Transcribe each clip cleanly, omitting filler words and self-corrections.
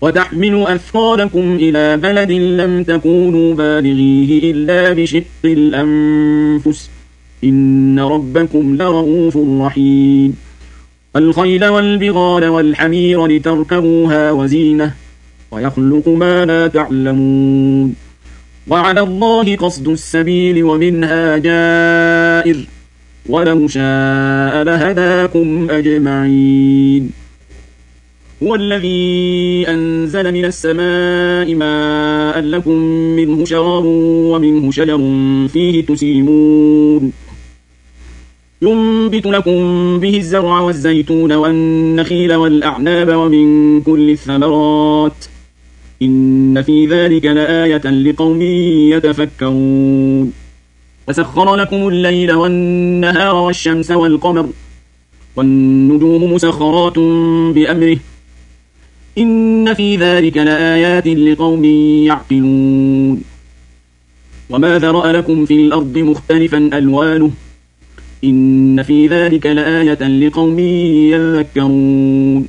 وتحمل أثقالكم إلى بلد لم تكونوا بالغيه إلا بشق الأنفس إن ربكم لرؤوف رحيم الخيل والبغال والحمير لتركبوها وزينة ويخلق ما لا تعلمون وعلى الله قصد السبيل ومنها جائر ولو شاء لهداكم أجمعين هو الذي أنزل من السماء ماء لكم منه شراب ومنه شجر فيه تسيمون ينبت لكم به الزرع والزيتون والنخيل والأعناب ومن كل الثمرات إن في ذلك لآية لقوم يتفكرون وسخر لكم الليل والنهار والشمس والقمر والنجوم مسخرات بأمره إن في ذلك لآيات لقوم يعقلون وما ذرأ لكم في الأرض مختلفا ألوانه إن في ذلك لآية لقوم يذكرون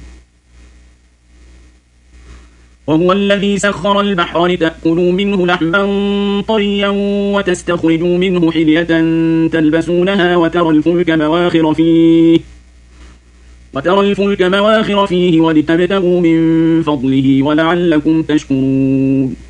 وهو الذي سخر البحر لتأكلوا منه لحما طريا وتستخرجوا منه حلية تلبسونها وترى الفلك مواخر فيه ولتبتغوا من فضله ولعلكم تشكرون